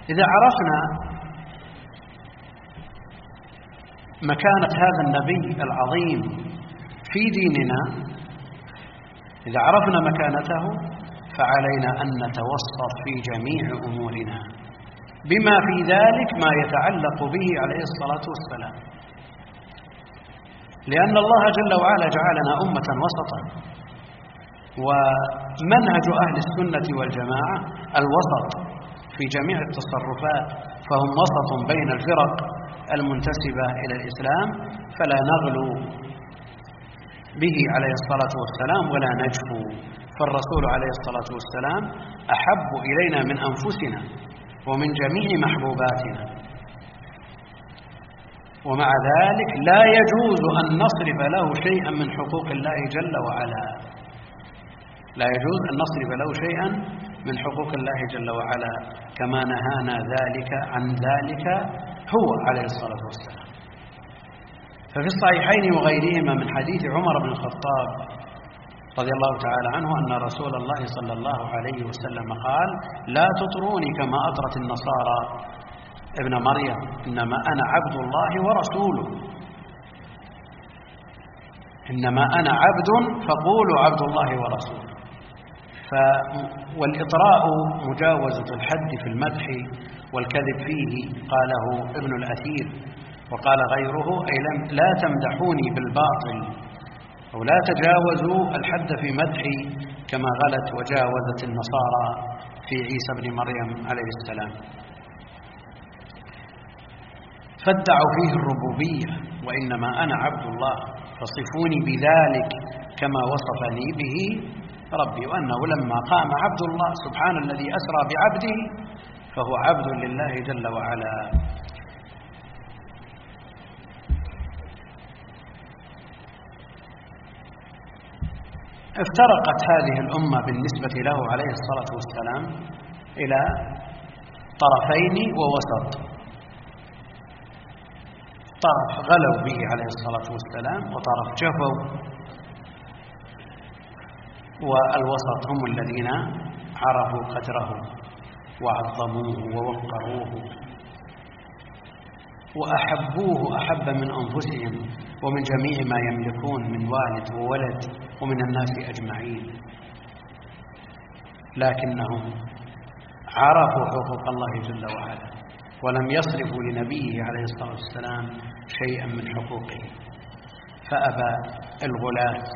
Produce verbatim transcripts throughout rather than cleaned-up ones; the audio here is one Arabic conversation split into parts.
إذا عرفنا مكانة هذا النبي العظيم في ديننا، إذا عرفنا مكانته فعلينا أن نتوسط في جميع أمورنا بما في ذلك ما يتعلق به عليه الصلاة والسلام، لأن الله جل وعلا جعلنا أمة وسطا، ومنهج أهل السنة والجماعة الوسط في جميع التصرفات، فهم وسط بين الفرق المنتسبة إلى الإسلام، فلا نغلو به عليه الصلاة والسلام ولا نجفو. فالرسول عليه الصلاة والسلام أحب إلينا من أنفسنا ومن جميع محبوباتنا، ومع ذلك لا يجوز أن نصرف له شيئا من حقوق الله جل وعلا، لا يجوز أن نصرف له شيئا من حقوق الله جل وعلا كما نهانا ذلك عن ذلك هو عليه الصلاة والسلام. ففي الصحيحين وغيرهما من حديث عمر بن الخطاب رضي الله تعالى عنه أن رسول الله صلى الله عليه وسلم قال: لا تطروني كما أطرت النصارى ابن مريم، إنما أنا عبد الله ورسوله، إنما أنا عبد فقولوا عبد الله ورسوله. ف والإطراء مجاوزة الحد في المدح والكذب فيه، قاله ابن الأثير وقال غيره: أي لا تمدحوني بالباطل، أو لا تجاوزوا الحد في مدحي كما غلت وجاوزت النصارى في عيسى بن مريم عليه السلام، فادعوا فيه الربوبية، وإنما أنا عبد الله فصفوني بذلك كما وصفني به ربي، وأنه لما قام عبد الله سبحان الذي أسرى بعبده فهو عبد لله جل وعلا. افترقت هذه الأمة بالنسبة له عليه الصلاة والسلام إلى طرفين ووسط، طرف غلوا به عليه الصلاة والسلام وطرف جفوا، والوسط هم الذين عرفوا قدره وعظموه ووقروه وأحبوه أحب من أنفسهم ومن جميع ما يملكون من والد وولد ومن الناس أجمعين، لكنهم عرفوا حقوق الله جل وعلا ولم يصرفوا لنبيه عليه الصلاة والسلام شيئا من حقوقه، فأبى الغلاة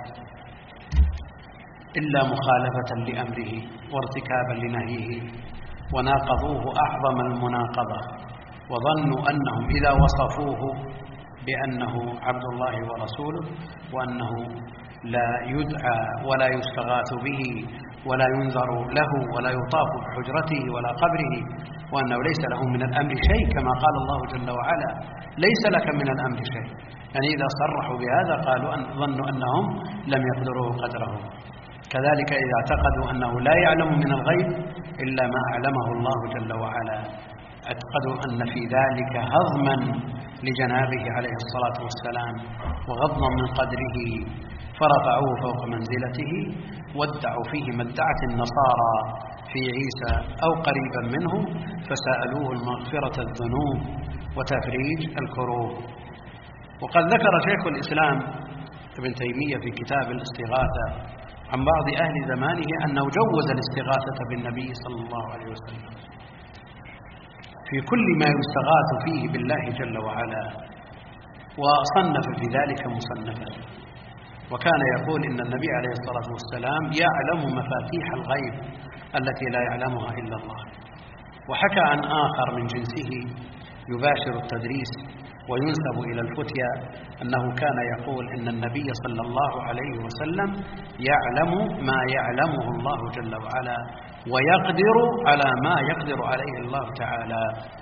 إلا مخالفة لأمره وارتكابا لنهيه، وناقضوه أعظم المناقضة، وظنوا أنهم إذا وصفوه بأنه عبد الله ورسوله وأنه لا يدعى ولا يستغاث به ولا ينذر له ولا يطاف بحجرته ولا قبره، وأنه ليس له من الأمر شيء، كما قال الله جل وعلا: ليس لك من الأمر شيء. يعني إذا صرحوا بهذا قالوا أن ظنوا أنهم لم يقدروا قدره. كذلك إذا اعتقدوا أنه لا يعلم من الغيب إلا ما أعلمه الله جل وعلا، اعتقدوا أن في ذلك هضما لجنابه عليه الصلاة والسلام وغضا من قدره، فرفعوه فوق منزلته وادعوا فيه ما ادعت النصارى في عيسى أو قريبا منه، فسألوه المغفرة الذنوب وتفريج الكروب. وقد ذكر شيخ الإسلام ابن تيمية في كتاب الاستغاثة عن بعض أهل زمانه أنه جوز الاستغاثة بالنبي صلى الله عليه وسلم في كل ما يستغاث فيه بالله جل وعلا، وصنف في ذلك مصنفا، وكان يقول إن النبي عليه الصلاة والسلام يعلم مفاتيح الغيب التي لا يعلمها إلا الله. وحكى عن آخر من جنسه يباشر التدريس وينسب إلى الفتيا أنه كان يقول إن النبي صلى الله عليه وسلم يعلم ما يعلمه الله جل وعلا ويقدر على ما يقدر عليه الله تعالى،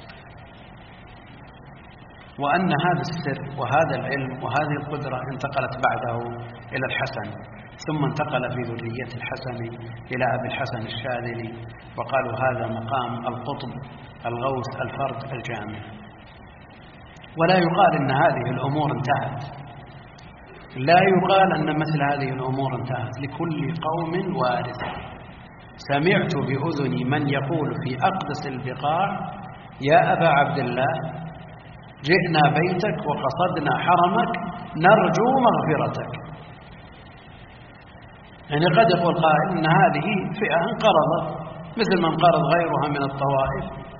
وأن هذا السر وهذا العلم وهذه القدرة انتقلت بعده إلى الحسن، ثم انتقل في ذرية الحسن إلى أبي الحسن الشاذلي، وقالوا هذا مقام القطب الغوث الفرد الجامع. ولا يقال أن هذه الأمور انتهت، لا يقال أن مثل هذه الأمور انتهت، لكل قوم وارث. سمعت بأذني من يقول في أقدس البقاع يا أبا عبد الله جئنا بيتك وقصدنا حرمك نرجو مغفرتك. يعني قد يقول قائل إن هذه فئة انقرضت مثل ما انقرض غيرها من الطوائف،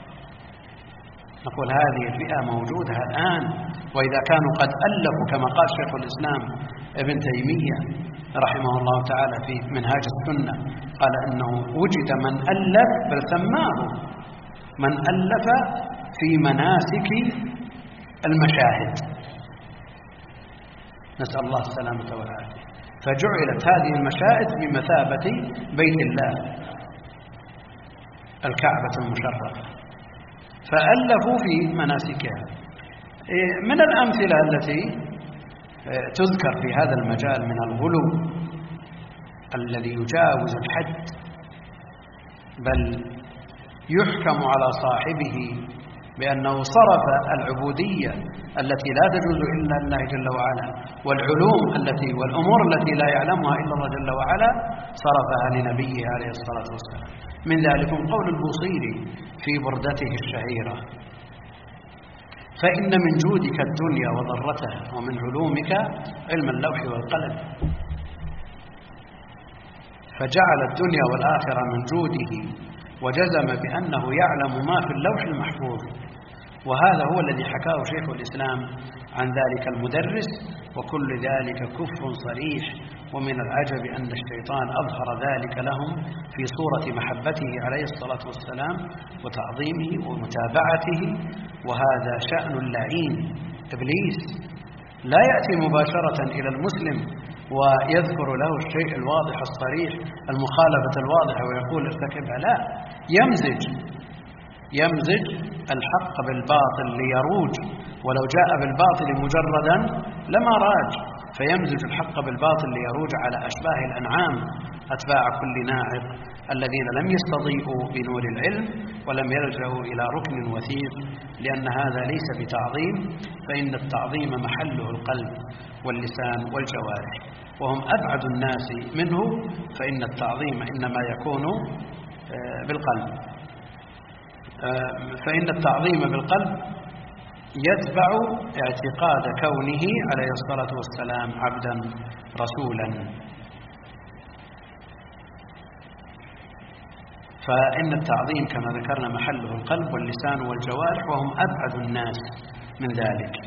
نقول هذه الفئة موجودة الآن، وإذا كانوا قد ألفوا كما قال شيخ الإسلام ابن تيمية رحمه الله تعالى في منهاج السنة، قال إنه وجد من ألف بل سماه من ألف في مناسك المشاهد، نسأل الله السلامة والعافية، فجعلت هذه المشاهد بمثابة بيت الله الكعبة المشرفة، فألفوا في مناسكها. من الأمثلة التي تذكر في هذا المجال من الغلو الذي يجاوز الحد بل يحكم على صاحبه بأنه صرف العبودية التي لا تجوز إلا لله جل وعلا والعلوم التي والأمور التي لا يعلمها إلا الله جل وعلا صرفها لنبيه عليه الصلاة والسلام. من ذلك قول البوصيري في بردته الشهيرة: فإن من جودك الدنيا وضرتها ومن علومك علم اللوح والقلم. فجعل الدنيا والآخرة من جوده وجزم بأنه يعلم ما في اللوح المحفوظ، وهذا هو الذي حكاه شيخ الإسلام عن ذلك المدرس، وكل ذلك كفر صريح. ومن العجب أن الشيطان أظهر ذلك لهم في صورة محبته عليه الصلاة والسلام وتعظيمه ومتابعته، وهذا شأن اللعين إبليس، لا يأتي مباشرة إلى المسلم ويذكر له الشيء الواضح الصريح المخالفة الواضحة ويقول ارتكبها، لا، يمزج يمزج الحق بالباطل ليروج، ولو جاء بالباطل مجردا لما راج، فيمزج الحق بالباطل ليروج على أشباه الأنعام أتباع كل ناعق الذين لم يستضيئوا بنور العلم ولم يلجأوا إلى ركن وثيق، لأن هذا ليس بتعظيم، فإن التعظيم محله القلب واللسان والجوارح، وهم أبعد الناس منه، فإن التعظيم إنما يكون بالقلب، فإن التعظيم بالقلب يتبع اعتقاد كونه عليه الصلاة والسلام عبدا رسولا. فإن التعظيم كما ذكرنا محله القلب واللسان والجوارح، وهم أبعد الناس من ذلك.